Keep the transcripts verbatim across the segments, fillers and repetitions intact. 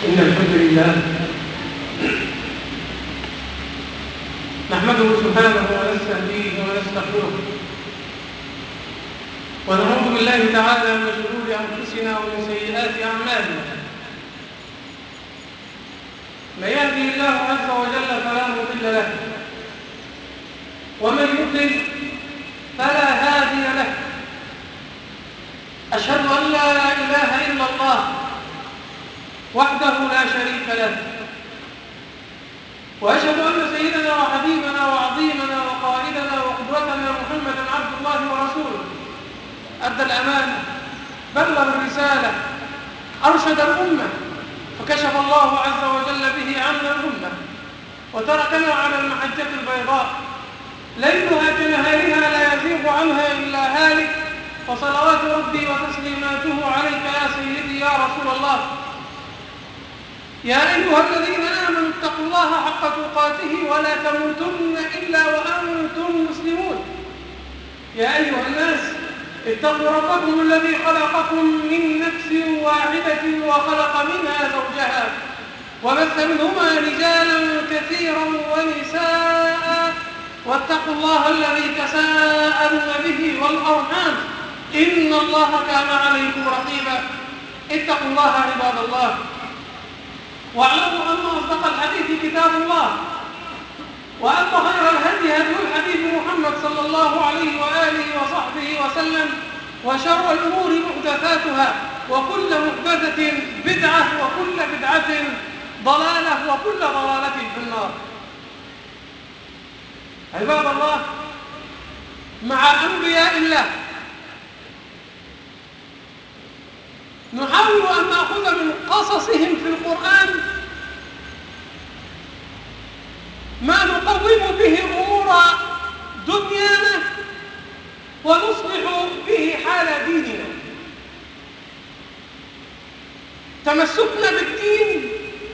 إن الحمد لله نحمده سبحانه ونستهديه ونستغفره ونعوذ بالله تعالى من شرور أنفسنا ومن سيئات أعمالنا. من يهدي الله عز وجل فلا مضل له ومن يضلل فلا هادي له. أشهد أن لا إله إلا الله وحده لا شريك له، وأشهد أن سيدنا وحبيبنا وعظيمنا وقائدنا وقدوتنا محمدا عبد الله ورسوله، أدى الأمانة، بلغ الرسالة، أرشد الأمة، فكشف الله عز وجل به عنا الأمة، وتركنا على المحجة البيضاء ليلها كنهارها لا يزيغ عنها إلا هالك. وصلوات ربي وتسليماته عليك يا سيدي يا رسول الله. يا أيها الذين آمنوا اتقوا الله حق تقاته ولا تموتن إلا وأنتم مسلمون. يا أيها الناس اتقوا ربكم الذي خلقكم من نفس واحدة وخلق منها زوجها وبث منهما رجالا كثيرا ونساء، واتقوا الله الذي تساءلون به والأرحام إن الله كان عليكم رقيبا. اتقوا الله عباد الله، واعلموا أن أصدق الحديث كتاب الله، وأن خير الهدي هدي الحبيب محمد صلى الله عليه وآله وصحبه وسلم، وشر الأمور محدثاتها، وكل محدثة بدعة، وكل بدعة ضلالة، وكل ضلالة في النار. عباد الله، مع أنبياء الله نحاول أن نأخذ من قصصهم في القرآن ما نقوم به أمور دنيانا ونصلح به حال ديننا. تمسكنا بالدين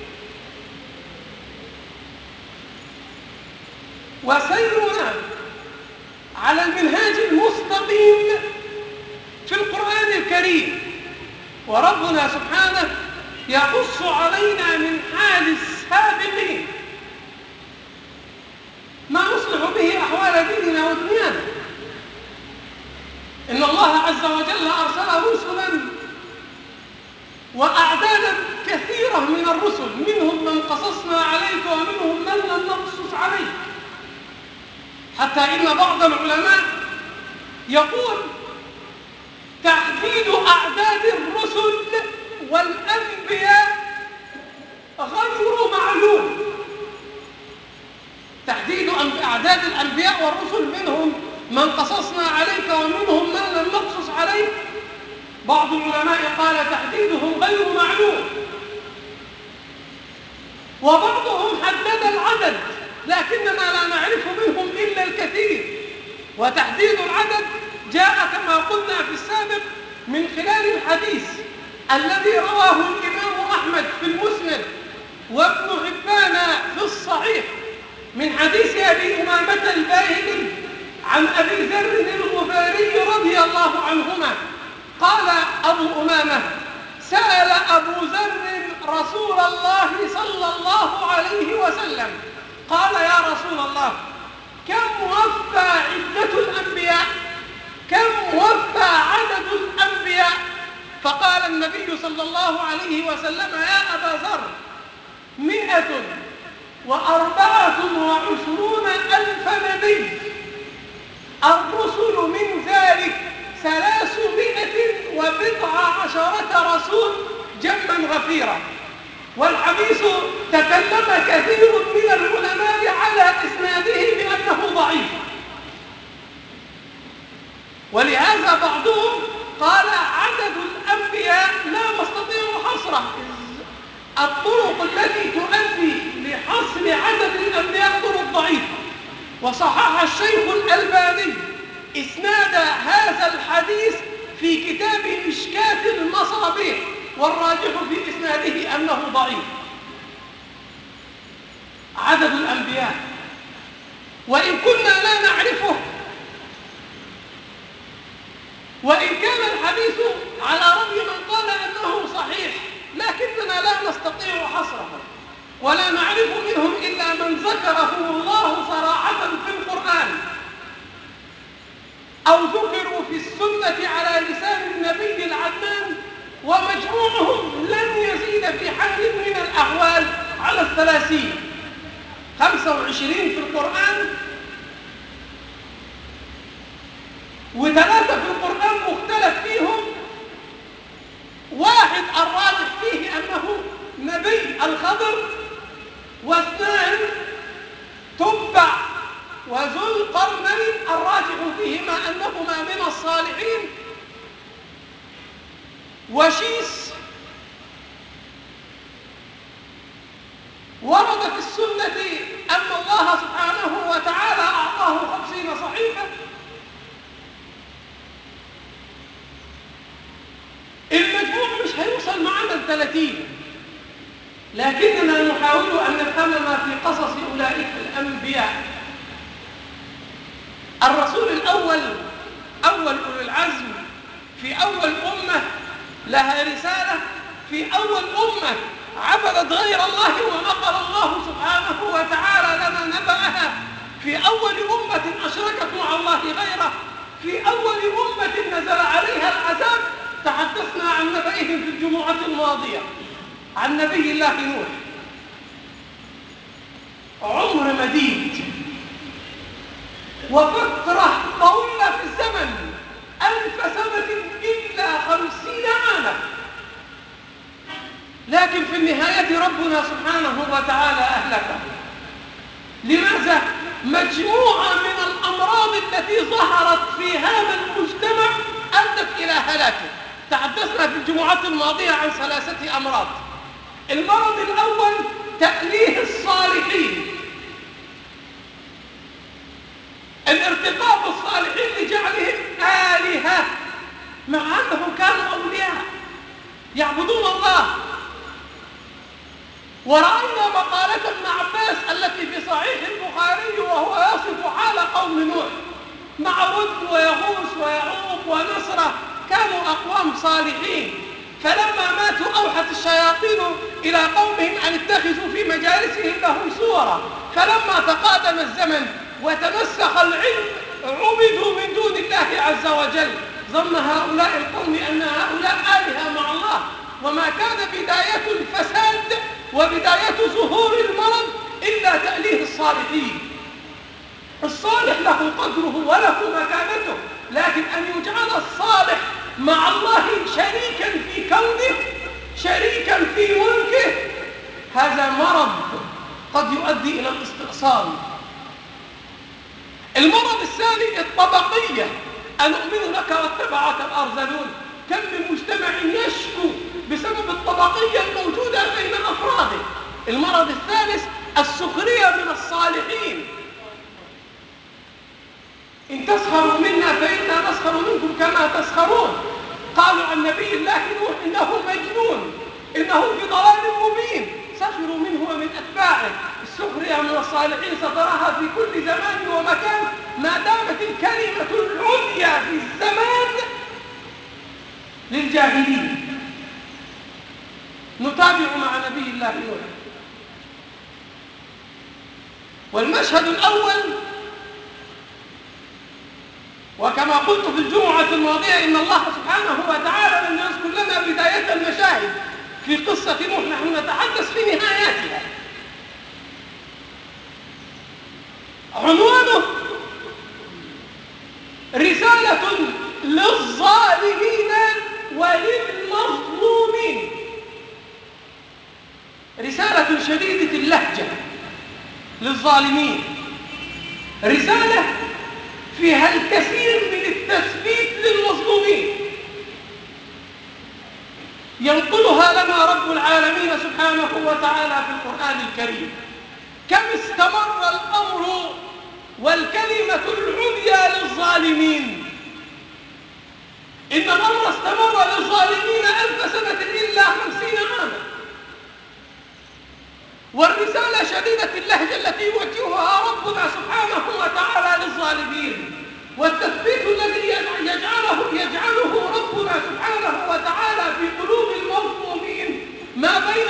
وسيرنا على المنهاج المستقيم في القرآن الكريم، وربنا سبحانه يقص علينا من حال السابقين ما نصلح به أحوال ديننا ودنيانا. إن الله عز وجل أرسل رسلا وأعدادا كثيرة من الرسل، منهم من قصصنا عليك ومنهم من لم نقصص عليك، حتى إن بعض العلماء يقول تحديد أعداد الرسل والأنبياء غير معلوم. تحديد أعداد الأنبياء والرسل، منهم من قصصنا عليك ومنهم من لم نقصص عليك، بعض العلماء قال تحديدهم غير معلوم، وبعضهم حدد العدد لكننا لا نعرف منهم إلا الكثير. وتحديد العدد جاء كما قلنا في السابق من خلال الحديث الذي رواه الإمام أحمد في المسند وابن حبان في الصحيح من حديث أبي أمامة الباهلي عن أبي ذر الغفاري رضي الله عنهما قال أبو أمامة: سأل أبو ذر رسول الله صلى الله عليه وسلم قال: يا رسول الله، كم وفى عدة الأنبياء؟ كم وفى عدد الأنبياء؟ فقال النبي صلى الله عليه وسلم: يا أبا ذر، مئة وأربعة وعشرون ألف نبي، الرسل من ذلك ثلاثمائة وبضع عشرة رسول جما غفيرا. والحديث تكلم كثير من العلماء على إسناده بأنه ضعيف، ولهذا بعضهم قال عدد الأنبياء لا نستطيع حصره. الطرق التي تؤدي لحصر عدد الأنبياء طرق ضعيفة، وصحح الشيخ الألباني إسناد هذا الحديث في كتاب مشكاة المصابيح، والراجح في إسناده أنه ضعيف. عدد الأنبياء وإن كنا لا نعرفه، وإن كان الحديث على رأي من قال أنه صحيح، لكننا لكننا لا نستطيع حصرهم ولا نعرف منهم إلا من ذكرهم الله صراحة في القرآن أو ذكروا في السنة على لسان النبي العدنان، ومجموعهم لن يزيد في حال من الأحوال على الثلاثين. خمسة وعشرين في القرآن وثلاثة في القرآن مختلف فيهم، واحد الراجح فيه أنه نبي الخضر، واثنان تبع وذو القرنين الراجح فيهما أنهما من الصالحين، وشيس ورد في السنة أن الله سبحانه وتعالى أعطاه خمسين صحيفة. المجموع مش هيوصل معنا الثلاثين، لكننا نحاول أن نفهم ما في قصص أولئك الأنبياء. الرسول الأول أول أولي العزم في أول أمة لها رسالة، في أول أمة عبدت غير الله ونقل الله سبحانه وتعالى لنا نبأها، في أول أمة أشركت مع الله غيره، في أول أمة نزل عليها العذاب. تحدثنا عن نبئهم في الجمعة الماضية عن نبي الله نوح، عمر مديد وفترة طويلة في الزمن، ألف سنة إلا خمسين عاما، لكن في النهاية ربنا سبحانه وتعالى أهلكه. لماذا؟ مجموعة من الأمراض التي ظهرت في هذا المجتمع أدت إلى هلاكه. تحدثنا في الجمعات الماضية عن ثلاثة أمراض. المرض الأول تأليه الصالحين، الارتقاء بالصالحين لجعلهم آلهة مع أنهم كانوا أولياء يعبدون الله. ورأينا مقالة ابن عباس التي في صحيح البخاري وهو يصف حال قوم نوح مع ود ويغوث ويعوق ونصرة، كانوا أقوام صالحين، فلما ماتوا أوحت الشياطين إلى قومهم أن اتخذوا في مجالسهم لهم صورا، فلما تقادم الزمن وتمسخ العلم عبدوا من دون الله عز وجل. ظن هؤلاء القوم أن هؤلاء آلهة مع الله، وما كان بداية الفساد وبداية ظهور المرض إلا تأليه الصالحين. الصالح له قدره وله مكانته، لكن أن يجعل الصالح مع الله شريكا في كونه، شريكا في ملكه، هذا مرض قد يؤدي إلى الاستئصال. المرض الثاني الطبقية، أنؤمن لك واتبعك الأرذلون. كم من مجتمع يشكو بسبب الطبقية الموجودة بين أفراده. المرض الثالث السخرية من الصالحين، إن تسخروا منا فإنا نسخر منكم كما تسخرون. قالوا عن نبي الله نوح إنه مجنون، إنه في ضلال مبين، سخروا منه ومن أتباعه. السخرية من الصالحين ستراها في كل زمان ومكان ما دامت الكلمة العليا في الزمان للجاهلين. نتابع مع نبي الله نوح. والمشهد الأول، وكما قلت في الجمعة الماضية إن الله سبحانه وتعالى لم يذكر لنا بداية المشاهد في قصة نوح، نحن نتحدث في نهايتها. عنوانه رسالة للظالمين وللمظلومين، رسالة شديدة اللهجة للظالمين، رسالة فيها الكثير من التثبيت للمظلومين، ينقلها لنا رب العالمين سبحانه وتعالى في القرآن الكريم. كم استمر الأمر والكلمة العليا للظالمين. إن الأمر استمر للظالمين ألف سنة إلا خمسين عاما. والرسالة شديدة اللهجة التي يوجهها ربنا سبحانه وتعالى للظالمين، والتثبيت الذي يجعله يجعله ربنا سبحانه وتعالى في قلوب المظلومين ما بين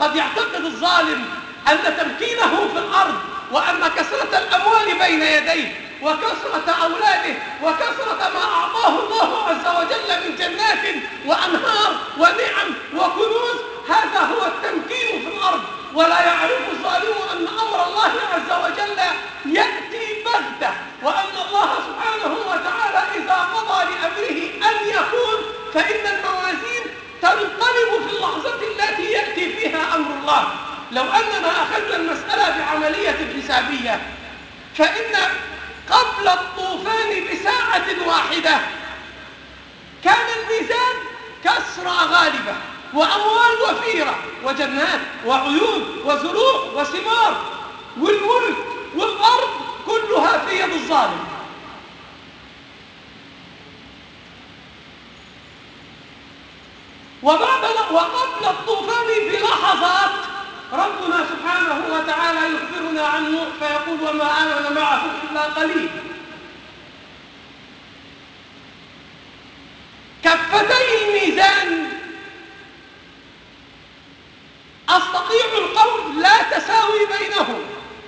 قد يعتقد الظالم أن تمكينه في الأرض وأن كثرة الأموال بين يديه وكثرة أولاده وكثرة ما أعطاه الله عز وجل من جنات وأنهار ونعم وكنوز هذا هو التمكين في الأرض. ولا يعرف الظالم أن أمر الله عز وجل يأتي بغتة، وأن الله سبحانه وتعالى إذا قضى لأمره أن يكون فإن الموازين تنقلب في اللحظة التي يأتي فيها أمر الله. لو أننا أخذنا المسألة بعملية حسابية فإن قبل الطوفان بساعة واحدة كان الميزان كسرى غالبة وأموال وفيرة وجنات وعيون وزروع وثمار، والملك والأرض كلها في يد الظالم. وبعد وقبل الطوفان بلحظات ربنا سبحانه وتعالى يخبرنا عن نوح فيقول وما آمن معه إلا قليل. كفتي الميزان أستطيع القول لا تساوي بينهم،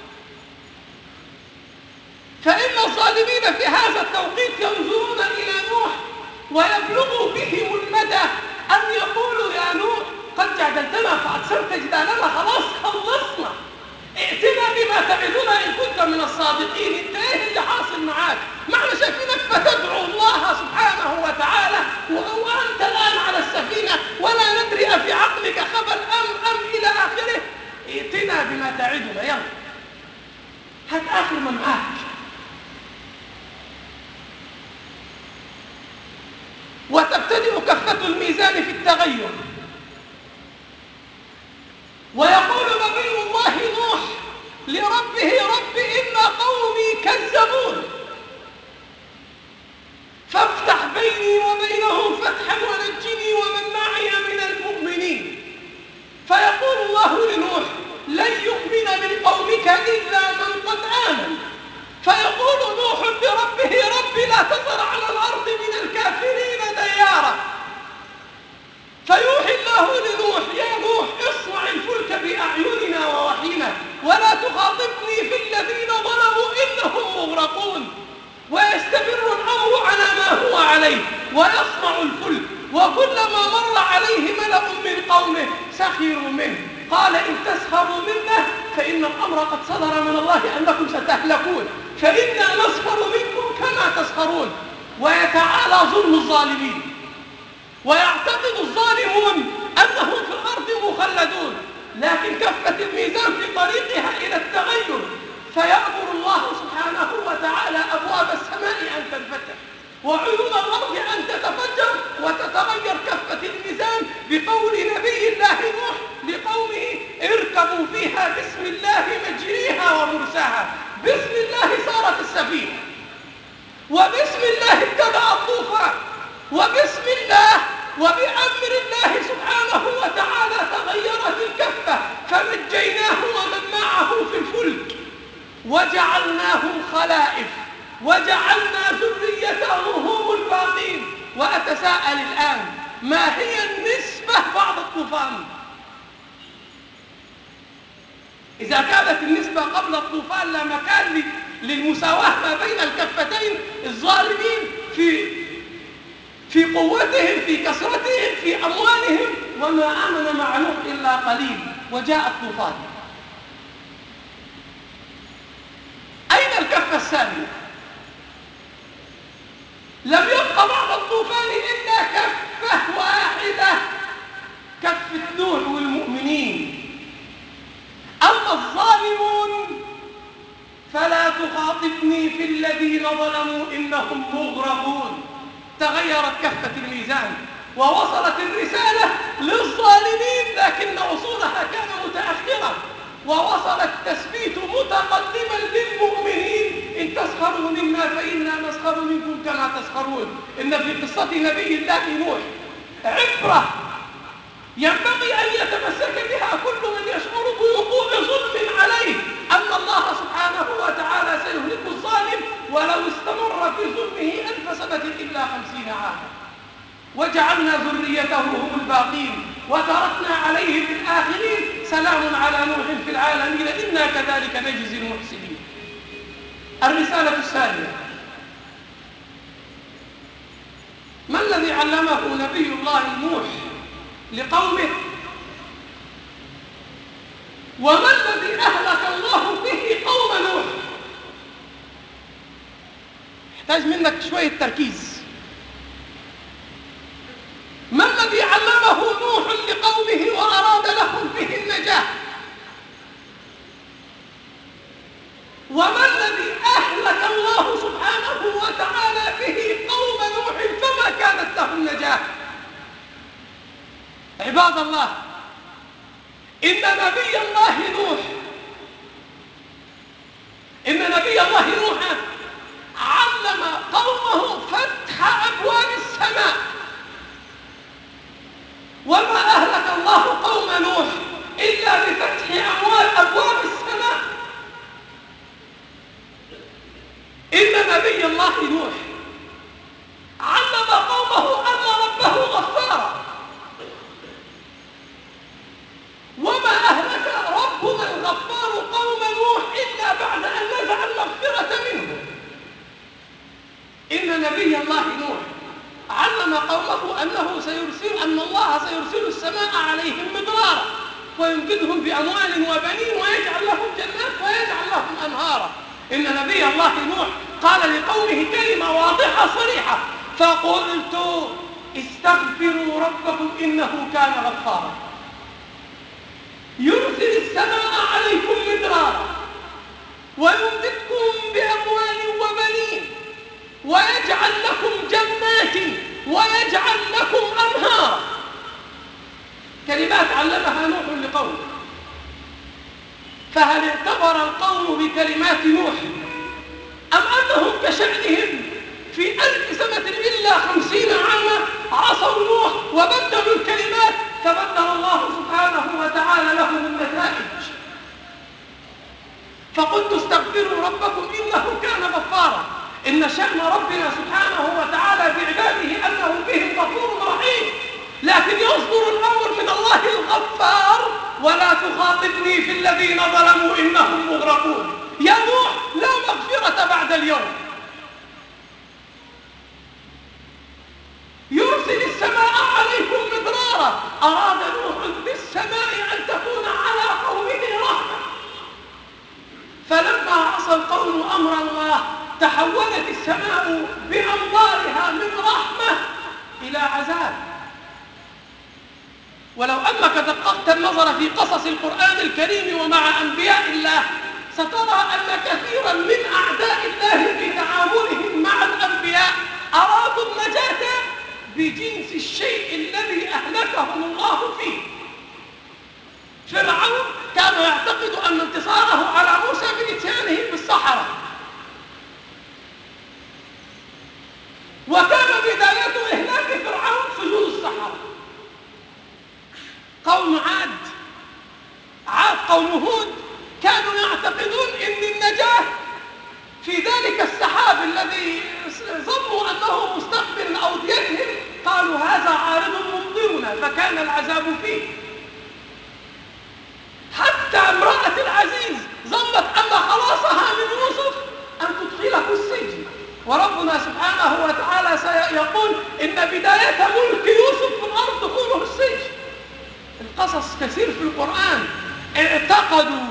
فإن الظالمين في هذا التوقيت ينظرون إلى نوح ويبلغ بهم المدى أن يقولوا يا نوح قد جادلتنا فأكثرت جدالنا، خلاص خلصنا، ائتنا بما تعدنا إن كنت من الصادقين. انت ايه اللي حاصل معاك؟ ما احنا شايفينك بتدعو الله سبحانه وتعالى وأنت الآن على السفينة ولا ندري أفي عقلك خبل أم أم إلى آخره. ائتنا بما تعدنا، يلا هات آخر من معاك. وتبتدئ كفة الميزان في التغير، ويقول نبي الله نوح لربه رب إن قومي كذبون فافتح بيني وبينهم فتحا ونجني ومن معي من المؤمنين. فيقول الله لنوح لن يؤمن من قومك إلا من قد آمن. فيقول نوح لربه رب لا تذر على الأرض من الكافرين ديارا. فيوحي الله لنوح يا نوح اصنع الفلك بأعيننا ووحينا ولا تخاطبني في الذين ظلموا إنهم مغرقون. ويستمر الأمر على ما هو عليه ويصنع الفلك، وكلما مر عليه ملأ من قومه سخروا منه قال إن تسخروا منا فإن الأمر قد صدر من الله أنكم ستهلكون فإنا نسخر منكم كما تسخرون. ويتعالى ظلم الظالمين ويعتقد الظالمون أنهم في الأرض مخلدون، لكن كفة الميزان في طريقها إلى التغير فيأمر الله سبحانه وتعالى أبواب السماء أن تنفتح وعيون الأرض أن تتفجر وتتغير كفة الميزان بقول نبي الله نوح لقومه اركبوا فيها بسم الله مجريها ومرساها. بسم الله صارت السفينة، وبسم الله ابتدأ الطوفان، وبسم الله وبأمر الله سبحانه وتعالى تغيرت الكفة فنجيناه ومن معه في الفلك وجعلناهم خلائف وجعلنا ذريته هم الباقين. وأتساءل الآن ما هي النسبة بعد الطوفان؟ إذا كانت النسبة قبل الطوفان لا مكان للمساواة ما بين الكفتين، الظالمين في في قوتهم في كثرتهم في أموالهم، وما آمن مع نوح إلا قليل، وجاء الطوفان. أين الكفة الثانية؟ لم يبق بعد الطوفان إلا كفة واحدة، كفة نوح والمؤمنين. أما الظالمون فلا تخاطبني في الذين ظلموا إنهم مغرقون. تغيرت كفة الميزان ووصلت الرسالة للظالمين لكن وصولها كان متأخرا، ووصل التثبيت متقدما للمؤمنين إن تسخروا منا فإنا نسخر منكم كما تسخرون. إن في قصة نبي الله نوح عبرة ينبغي أن يتمسك بها كل من يشعر بوقوع ظلم عليه، أن الله سبحانه وتعالى سيهلك الظالم ولو استمر في ظلمه ألف سنة إلا خمسين عاما. وجعلنا ذريته هم الباقين وتركنا عليه في الآخرين سلام على نوح في العالمين إنا كذلك نجزي المحسنين. الرسالة الثانية: ما الذي علمه نبي الله نوح لقومه، وما الذي أهلك الله به قوم نوح؟ يحتاج منك شوية تركيز. ما الذي علمه نوح لقومه وأراد لهم به النجاة، وما الذي أهلك الله سبحانه وتعالى به قوم نوح فما كانت له النجاة؟ عباد الله، إن نبي الله نوح إن نبي الله نوح علم قومه فتح أبواب السماء، وما أهلك الله قوم نوح إلا بفتح أبواب السماء. إن نبي الله نوح علم قومه أن ربه غفار، وما أهلك ربنا الغفار قوم نوح إلا بعد أن نزع المغفرة منه. إن نبي الله نوح علم قومه أنه سيرسل أن الله سيرسل السماء عليهم مدرارا ويمددهم بأموال وبنين ويجعل لهم جنات ويجعل لهم أنهارا. إن نبي الله نوح قال لقومه كلمة واضحة صريحة: فقلت استغفروا ربكم إنه كان غفارا يرسل السماء عليكم مدرارا ويمددكم بأموال وبنين ويجعل لكم جنات ويجعل لكم أنهارا. كلمات علمها نوح لقومه. فهل اعتبر القوم بكلمات نوح أم أنهم كشأنهم في ألف سنة إلا خمسين عاما عصوا نوح وبدلوا الكلمات فبدل الله سبحانه وتعالى لهم النتائج؟ فقلت استغفروا ربكم إنه كان غفارا. إن شأن ربنا سبحانه وتعالى بعباده أنه بهم غفور رحيم، لكن يصدر الأمر من الله الغفار: ولا تخاطبني في الذين ظلموا إنهم مغرقون. يا نوح لا مغفرة بعد اليوم. يرسل السماء عليكم مدرارا. أراد نوح بالسماء أن تكون على قومه رحمة، فلما عصى القوم أمر الله تحولت السماء بأمطارها من رحمة إلى عذاب. ولو أنك دققت النظر في قصص القرآن الكريم ومع أنبياء الله سترى أن كثيرا من أعداء الله في تعاملهم مع الأنبياء أرادوا النجاة بجنس الشيء الذي أهلكهم الله فيه. فرعون كان يعتقد أن انتصاره على موسى بإتيانه بالسحرة، وكان بداية إهلاك فرعون سجود السحرة. قوم عاد عاد قوم هود كانوا يعتقدون أن النجاة في ذلك السحاب الذي ظنوا أنه مستقبل أوديتهم، قالوا هذا عارض ممطرنا فكان العذاب فيه. حتى امرأة العزيز ظنت أن خلاصها من يوسف أن تدخله السجن، وربنا سبحانه وتعالى سيقول إن بداية ملك يوسف في الأرض دخوله السجن. القصص كثير في القرآن. اعتقدوا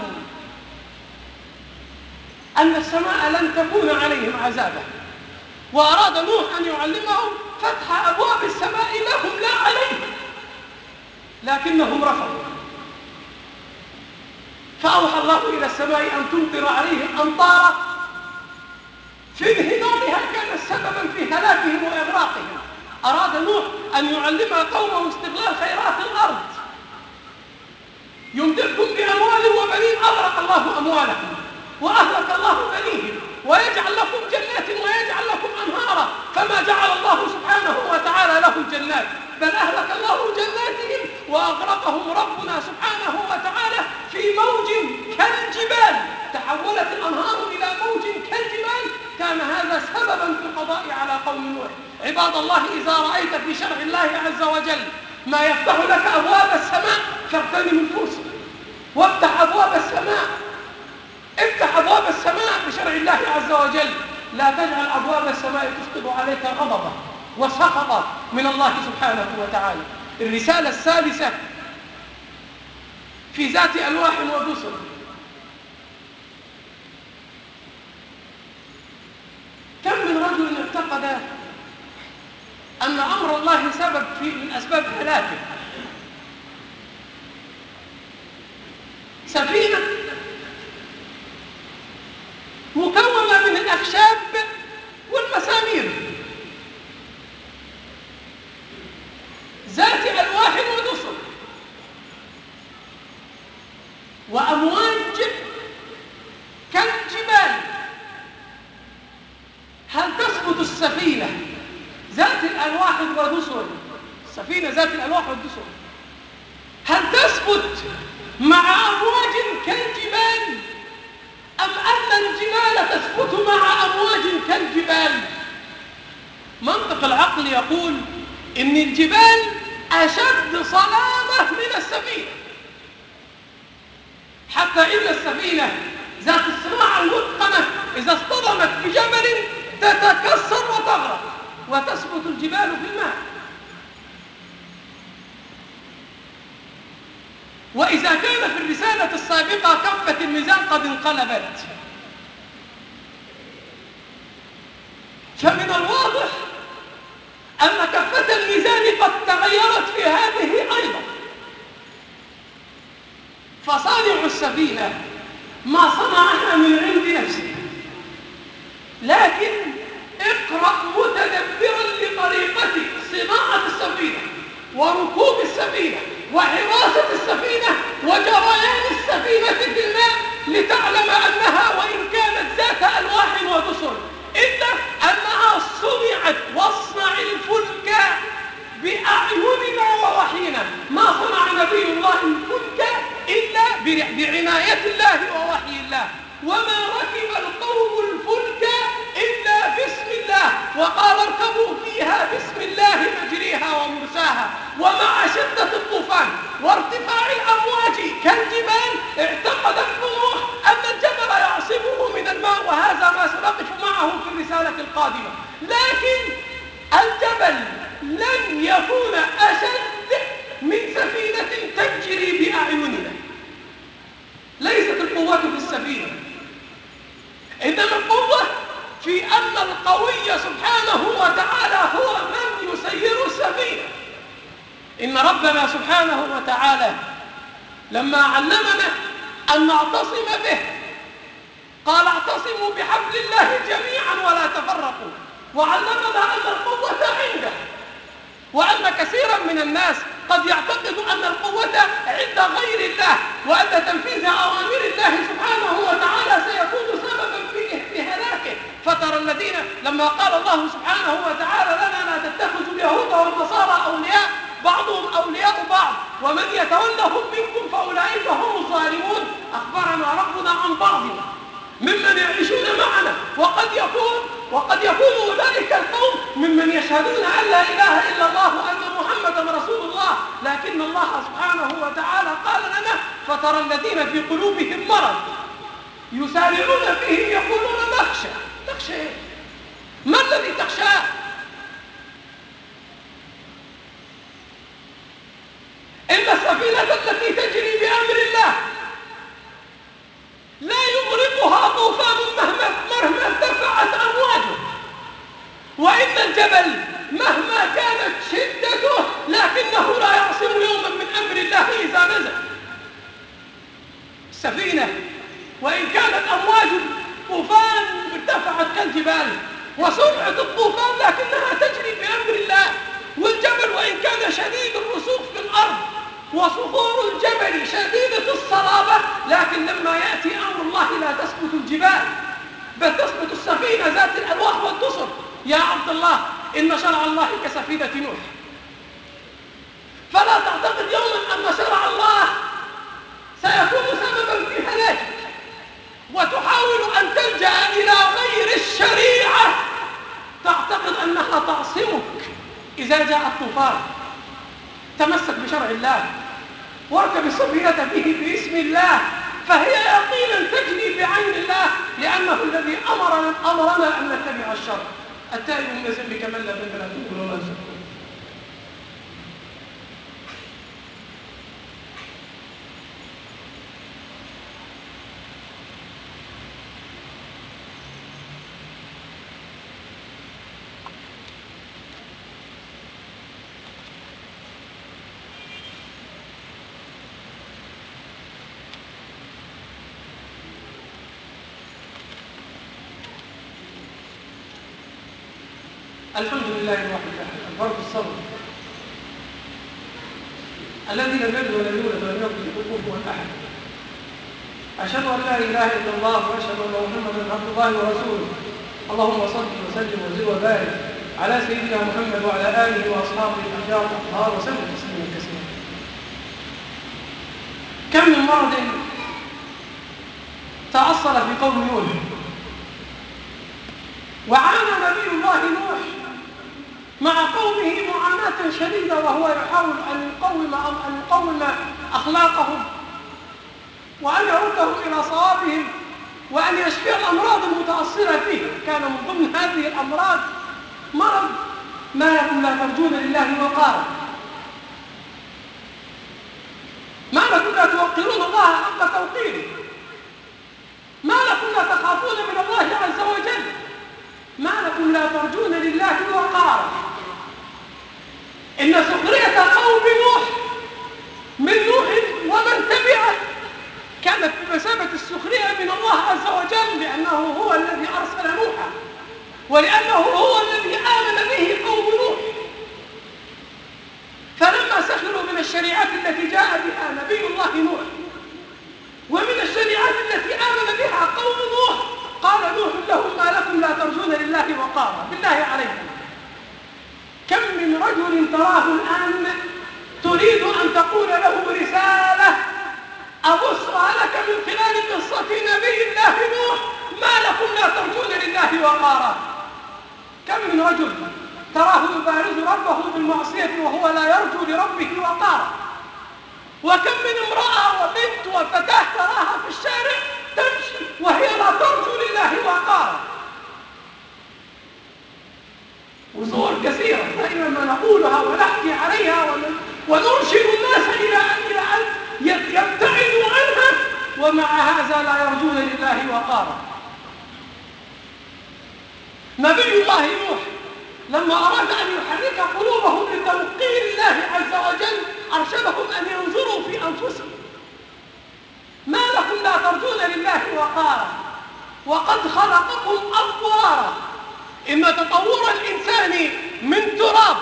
أن السماء لن تكون عليهم عذابا، وأراد نوح أن يعلمهم فتح أبواب السماء لهم لا عليهم، لكنهم رفضوا. فأوحى الله إلى السماء أن تمطر عليهم أمطارا في انهمارها كانت سببا في هلاكهم وإغراقهم. أراد نوح أن يعلم قومه استغلال خيرات الأرض. يمددكم بأموال وبنين، أغرق الله أموالهم وأهلك الله بنيهم ويجعل لكم جنات ويجعل لكم أنهارا. فما جعل الله سبحانه وتعالى لهم جنات، بل أهلك الله جناتهم وأغرقهم ربنا سبحانه وتعالى في موج كالجبال. تحولت الأنهار إلى موج كالجبال. كان هذا سببا في القضاء على قوم نوح. عباد الله، إذا رأيت في شرع الله عز وجل ما يفتح لك أبواب السماء فاغتنم الفرصة. وافتح أبواب السماء، افتح أبواب السماء بشرع الله عز وجل. لا تجعل أبواب السماء تسقط عليك غضبا وسخطا من الله سبحانه وتعالى. الرسالة الثالثة في ذات ألواح ودسر. كم من رجل اعتقد أن أمر الله سبب في من أسباب هلاكه. سفينة مكونة من الأخشاب والمسامير ذات ألواح ودسر وأمواج كالجبال. هل تثبت السفينة ذات الألواح والدسر، السفينة ذات الألواح والدسر، هل تثبت مع أمواج كالجبال أم أن الجبال تثبت مع أمواج كالجبال؟ منطق العقل يقول إن الجبال أشد صلابة من السفينة، حتى إن السفينة ذات الصناعة المتقنة إذا اصطدمت بجبل تتكسر وتغرق، وتثبت الجبال في الماء. وإذا كان في الرسالة السابقة كفة الميزان قد انقلبت، فمن الواضح أن كفة الميزان قد تغيرت في هذه أيضا. فصانع السفينة ما صنعها من عند نفسه، لكن اقرأ متدبرا لطريقة صناعة السفينة وركوب السفينة وحراسة السفينة وجريان السفينة في الماء لتعلم أنها وإن كانت ذات ألواح ودسر إلا أنها صنعت. واصنع الفلك بأعيننا ووحينا. ما صنع نبي الله الفلك إلا بعناية الله ووحي الله، وما ركب القوم الفلك إلا باسم الله، وقال اركبوا فيها باسم الله مجريها ومرساها. ومع شدة الطوفان وارتفاع الأمواج كالجبال اعتقد ابن نوح أن الجبل يعصمه من الماء، وهذا ما سنقف معه في الرسالة القادمة. لكن الجبل لن يكون أشد من سفينة تجري بأعيننا. ليست القوة في السفينة، إنما القوة في أن القوي سبحانه وتعالى هو من يسير السفينة. إن ربنا سبحانه وتعالى لما علمنا أن نعتصم به قال اعتصموا بحبل الله جميعا ولا تفرقوا، وعلمنا أن القوة عنده، وأن كثيرا من الناس قد يعتقد أن القوة عند غير الله، وأن تنفيذ أوامر الله سبحانه وتعالى سيكون سببا في هلاكه. فترى الذين لما قال الله سبحانه وتعالى لنا لا تتخذوا اليهود والنصارى أولياء بعضهم أولياء بعض ومن يتولهم منكم فأولئك هم الظالمون، أخبرنا ربنا عن بعضنا ممن يعيشون معنا، وقد يكون وقد يكون أولئك القوم ممن يشهدون أن لا إله إلا الله وأن محمدا رسول الله، لكن الله سبحانه وتعالى قال لنا فترى الذين في قلوبهم مرض يسارعون فيهم يقولون نخشى. تخشى إيه؟ ما الذي تخشاه؟ إن السفينة التي تجري بأمر الله لا يغرقها طوفان مهما مهما ارتفعت أمواجه، وإن الجبل مهما كانت شدته لكنه لا يعصم يوما من أمر الله إذا نزل. السفينة وإن كانت أمواج طوفان ارتفعت كالجبال وسرعة الطوفان لكنها تجري بأمر الله، والجبل وإن كان شديد الرسوخ في الأرض وصخور الجبل شديدة الصلابة، لكن لما يأتي أمر الله لا تسقط الجبال بل تسقط السفينة ذات الألواح والدسر. يا عبد الله إن شرع الله كسفينة نوح، فلا تعتقد يوما أن شرع الله سيكون سببا في هلاكك وتحاول أن تلجأ إلى غير الشريعة تعتقد أنها تعصمك إذا جاء الطوفان. تمسك بشرع الله واركب السفينة فيه باسم الله، فهي يقينا تجري بعين الله، لأنه الذي أمرنا أمرنا أن نتبع الشرع. التائب من ذنب كمن لا ذنب له ولا ذنب. الحمد لله الواحد الأحد الفرد الصبر الذي لم يلد ولم يولد ولم يكن له كفوا أحد. أشهد أن لا إله إلا الله وأشهد أن محمدا عبد الله ورسوله. اللهم صل وسلم وزد وبارك على سيدنا محمد وعلى آله وأصحابه الأخيار الأطهار وسلم تسليما كثيرا. كم من مرض تأصل في قوم نوح، وعانى نبي الله نوح مع قومه معاناة شديدة، وهو يحاول أن يقوم أن يقوم أخلاقهم وأن يردهم إلى صوابهم وأن يشفي الأمراض المتأصلة فيه. كان من ضمن هذه الأمراض مرض ما لكم لا ترجون لله وقارا، ما لكم لا توقرون الله حق توقيره، ما لكم لا تخافون من الله عز وجل، ما لكم لا ترجون لله وقارا. إن سخرية قوم نوح من نوح ومن تبعه كانت بمثابة السخرية من الله عز وجل، لأنه هو الذي أرسل نوحا، ولأنه هو الذي آمن به قوم نوح. فلما سخروا من الشريعة التي جاء بها نبي الله نوح ومن الشريعات التي آمن بها قوم نوح، قال نوح لهم ما لكم لا ترجون لله وقارا. بالله عليكم، كم من رجل تراه الآن تريد أن تقول له رسالة أبصر لك من خلال قصة نبي الله نوح ما لكم لا ترجون لله وقارا. كم من رجل تراه يبارز ربه بالمعصية وهو لا يرجو لربه وقارا، وكم من امرأة وبنت وفتاة تراها في الشارع تمشي وهي لا ترجو لله وقارا. وصور كثيرة دائما ما نقولها ونحكي عليها ونرشد الناس إلى أن يبتعدوا عنها، ومع هذا لا يرجون لله وقارا. نبي الله نوح لما أراد أن يحرك قلوبهم لتوقير الله عز وجل أرشدهم أن ينظروا في أنفسهم. ما لكم لا ترجون لله وقارا وقد خلقكم أطوارا. إن تطور الإنسان من تراب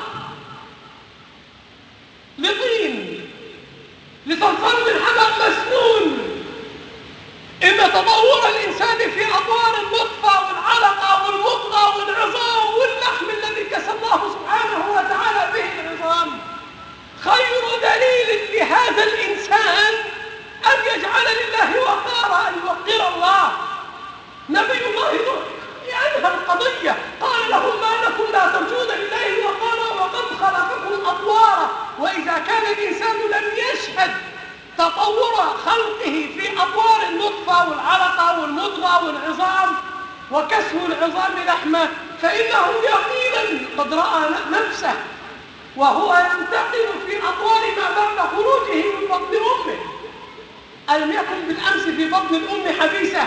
لطين لصلصال من حجر مسنون، إن تطور الإنسان في أطوار النطفة والعلقة والمضغة والعظام واللحم الذي كسى الله سبحانه وتعالى به العظام خير دليل لهذا الإنسان أن يجعل لله وقارا، أن يوقر الله. نبي الله نوح لأنها القضية قال لهم ما لكم لا ترجون لله وقارا وقد خلقكم أطوارا. وإذا كان الإنسان لم يشهد تطور خلقه في أطوار النطفة والعلقة والمضغة والعظام وكسو العظام لحمه، فإنه يقينا قد رأى نفسه وهو ينتقل في أطوار ما بعد خروجه من بطن أمه. ألم يكن بالأمس في بطن الأم حبيسة،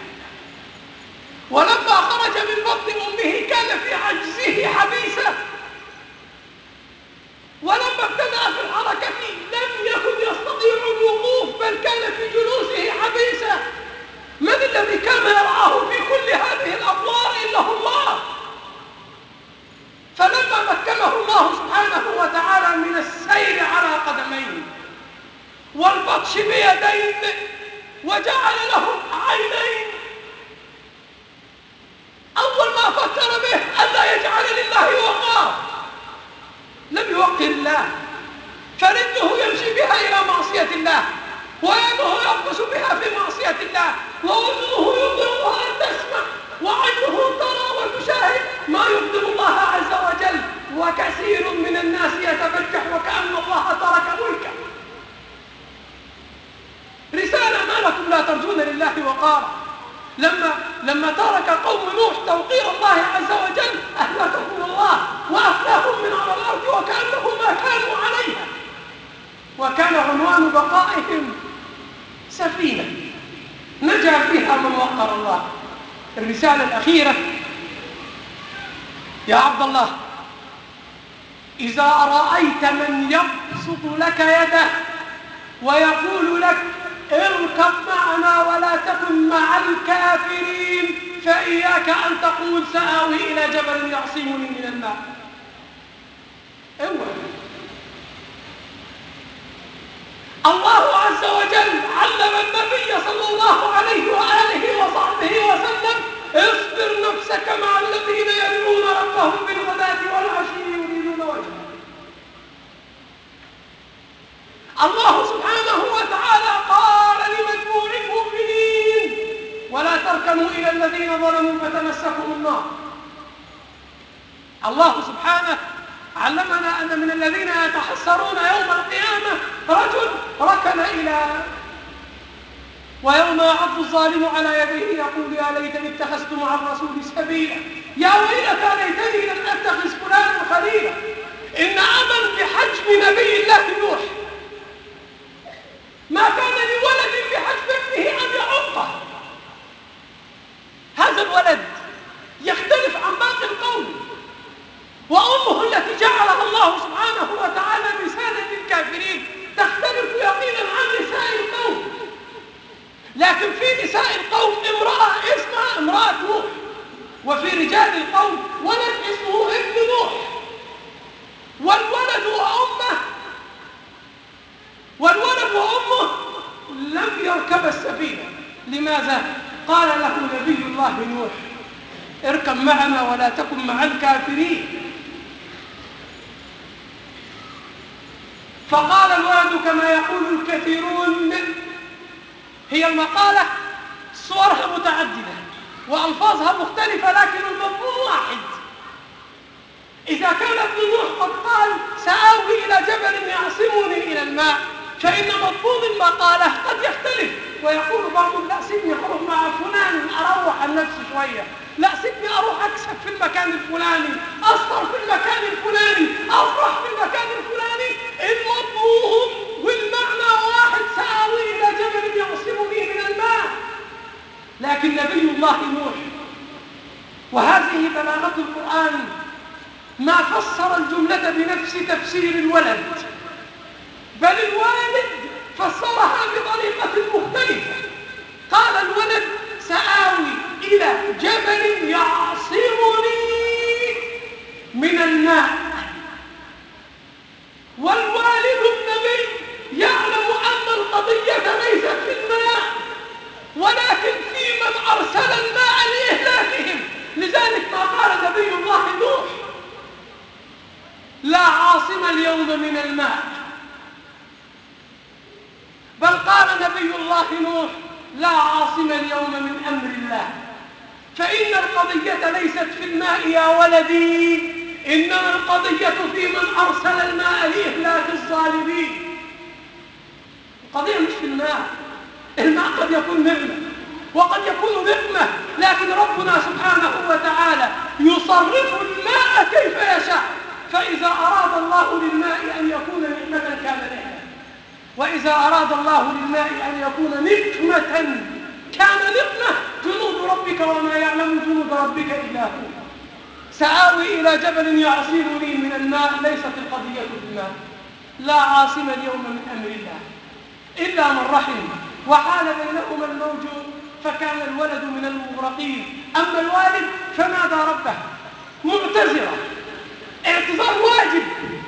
ولما خرج من بطن أمه كان في عجزه حبيسة، ولما ابتدأ في الحركة لم يكن يستطيع الوقوف بل كان في جلوسه حبيسة. من الذي كان يرعاه في كل هذه الأطوار إلا الله؟ فلما مكنه الله سبحانه وتعالى من السير على قدمين والبطش بيدين وجعل له عينين، أول ما فكر به ألا يجعل لله وقار، لم يوقر الله، فرجله يمشي بها إلى معصية الله، ويده يبطش بها في معصية الله، وأذنه يمكنها أن تسمع، وعينه ترى وتشاهد ما يغضب الله عز وجل. وكثير من الناس يتبجح وكأن الله ترك ملكه. لما ترك قوم نوح توقير الله عز وجل أهلكهم الله وأفناهم من على الأرض وكأنهم ما كانوا عليها، وكان عنوان بقائهم سفينة نجا فيها من وقر الله. الرسالة الأخيرة: يا عبد الله، إذا رأيت من يبسط لك يده ويقول لك اركب معنا ولا تكن مع الكافرين، فإياك أن تقول سآوي إلى جبل يعصمني من الماء. اوعى. الله عز وجل علم النبي صلى الله عليه وآله وصحبه وسلم: اصبر نفسك مع الذين يدعون ربهم بالغداة والعشي يريدون وجهه. الله سبحانه وتعالى قال لمجموع المؤمنين: ولا تركنوا إلى الذين ظلموا فتمسكهم النار. الله سبحانه علمنا أن من الذين يتحسرون يوم القيامة رجل ركن إلى ويوم يعض الظالم على يديه يقول: يا ليتني اتخذت مع الرسول سبيلا، يا ويلتى ليتني لم أتخذ فلانا خليلا. إن أبا بحجم نبي الله نوح ما كان لولد بحجم ابنه أن يعقه. هذا الولد يختلف عن باقي القوم، وأمه التي جعلها الله سبحانه وتعالى رسالة للكافرين تختلف يقينا عن نساء القوم. لكن في نساء القوم امرأة اسمها امرأة نوح، وفي رجال القوم ولد اسمه ابن نوح، والولد وأمه والولد وأمه لم يركب السفينة. لماذا؟ قال له نبي الله نوح: اركب معنا ولا تكن مع الكافرين. فقال الولد كما يقول الكثيرون: هي المقالة صورها متعددة وألفاظها مختلفة لكن المضمون واحد. إذا كان ابن نوح قد قال سآوي إلى جبل يعصمني إلى الماء، فإن مضمون المقالة قد يختلف، ويقول بعضهم: لا سيبني أروح مع فلان أروح عن نفسي شوية، لا سيبني أروح أكسب في المكان الفلاني، أسهر في المكان الفلاني، أفرح في المكان الفلاني. المضمون والمعنى واحد: سآوي إلى جبل يعصمني من الماء. لكن نبي الله نوح، وهذه بلاغة القرآن، ما فسر الجملة بنفس تفسير الولد، بل الوالد فسرها بطريقة مختلفة. قال الولد: سآوي إلى جبل يعصمني من الماء. والوالد النبي يعلم أن القضية ليست في الماء ولكن في من أرسل الماء لإهلاكهم. لذلك ما قال نبي الله نوح: لا عاصم اليوم من الماء، بل قال نبي الله نوح: لا عاصم اليوم من أمر الله. فإن القضية ليست في الماء يا ولدي، إنما القضية في من أرسل الماء لإهلاك الظالمين. القضية مش في الماء. الماء قد يكون نعمة وقد يكون نقمة، لكن ربنا سبحانه وتعالى يصرف الماء كيف يشاء. فإذا أراد الله للماء أن يكون نعمة كان نعمة، وإذا أراد الله للماء أن يكون نقمة كان نقمة. جنود ربك وما يعلم جنود ربك إلا هو. سآوي إلى جبل يعصمني من الماء، ليست القضية في الماء. لا عاصم اليوم من أمر الله إلا من رحم وحال بينهما الموج فكان الولد من المغرقين. أما الوالد فنادى ربه معتذرا، اعتذار واجب،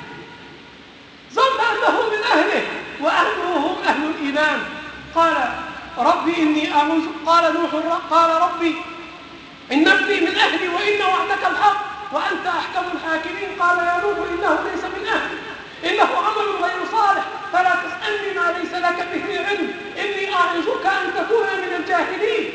ظن أنه من أهله وأهله هم أهل الإيمان. قال: ربي إني أعوذ قال نوح قال ربي إن ابني من أهلي وإن وعدك الحق وأنت أحكم الحاكمين. قال: يا نوح إنه ليس من أهلي، إنه عمل غير صالح، فلا تسألني ما ليس لك به علم، إني أعظك أن تكون من الجاهلين.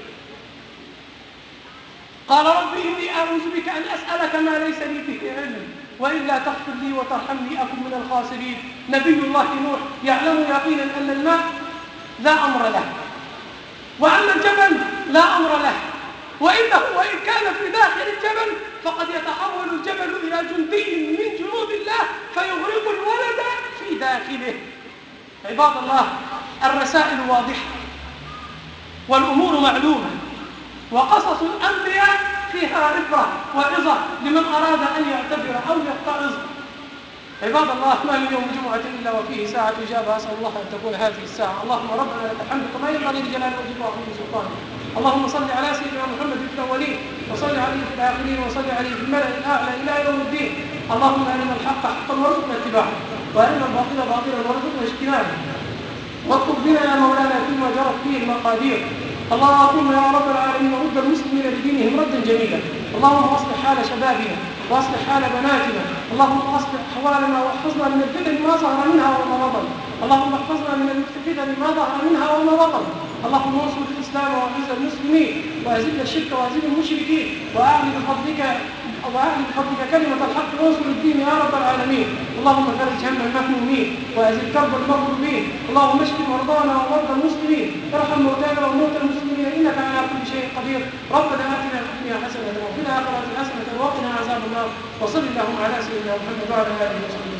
قال: ربي إني أعوذ بك أن أسألك ما ليس لي به علم، وإلا تغفر لي وترحمني أكن من الخاسرين. نبي الله نوح يعلم يقينا أن الماء لا أمر له، وأن الجبل لا أمر له، وإنه وإن كان في داخل الجبل فقد يتحول الجبل إلى جندي من جنود الله فيغرق الولد في داخله. عباد الله، الرسائل واضحة والأمور معلومة، وقصص الأنبياء فيها عبرة وعظة لمن أراد أن يعتبر أو يتعظ. عباد الله، ما من يوم جمعة إلا وفيه ساعة إجابة، أسأل الله أن تكون هذه الساعة. اللهم ربنا لك الحمد كما ينبغي لجلال وجهك وعظيم سلطانك. اللهم صل على سيدنا محمد في الأولين، وصل عليه في الآخرين، وصل عليه في الملأ الأعلى إلى يوم الدين. اللهم أرنا الحق حقا وارزقنا اتباعه، وأرنا الباطل باطلا وارزقنا اجتنابه، واكتب بنا يا مولانا فيما جرت فيه المقادير. اللهم يا رب العالمين رد المسلمين لدينهم ردا جميلا. اللهم اصلح حال شبابنا واصلح حال بناتنا. اللهم اصلح احوالنا واحفظنا من الفتن ما ظهر منها وما بطن. اللهم احفظنا من الفتن ما ظهر منها وما بطن. اللهم انصر الاسلام واعز المسلمين، واذل الشرك واذل المشركين، واعلي بفضلك وأعلي بفضلك كلمة الحق وانصر الدين يا رب العالمين. اللهم فرج هم المهمومين وأزل كرب المغلوبين. اللهم اشف مرضانا ومرضى المسلمين، ارحم موتانا وموتى المسلمين إنك على كل شيء قدير. ربنا آتنا في الدنيا حسنة وفي الآخرة حسنة وقنا عذاب النار. وصل اللهم على سيدنا محمد وعلى آله وصحبه.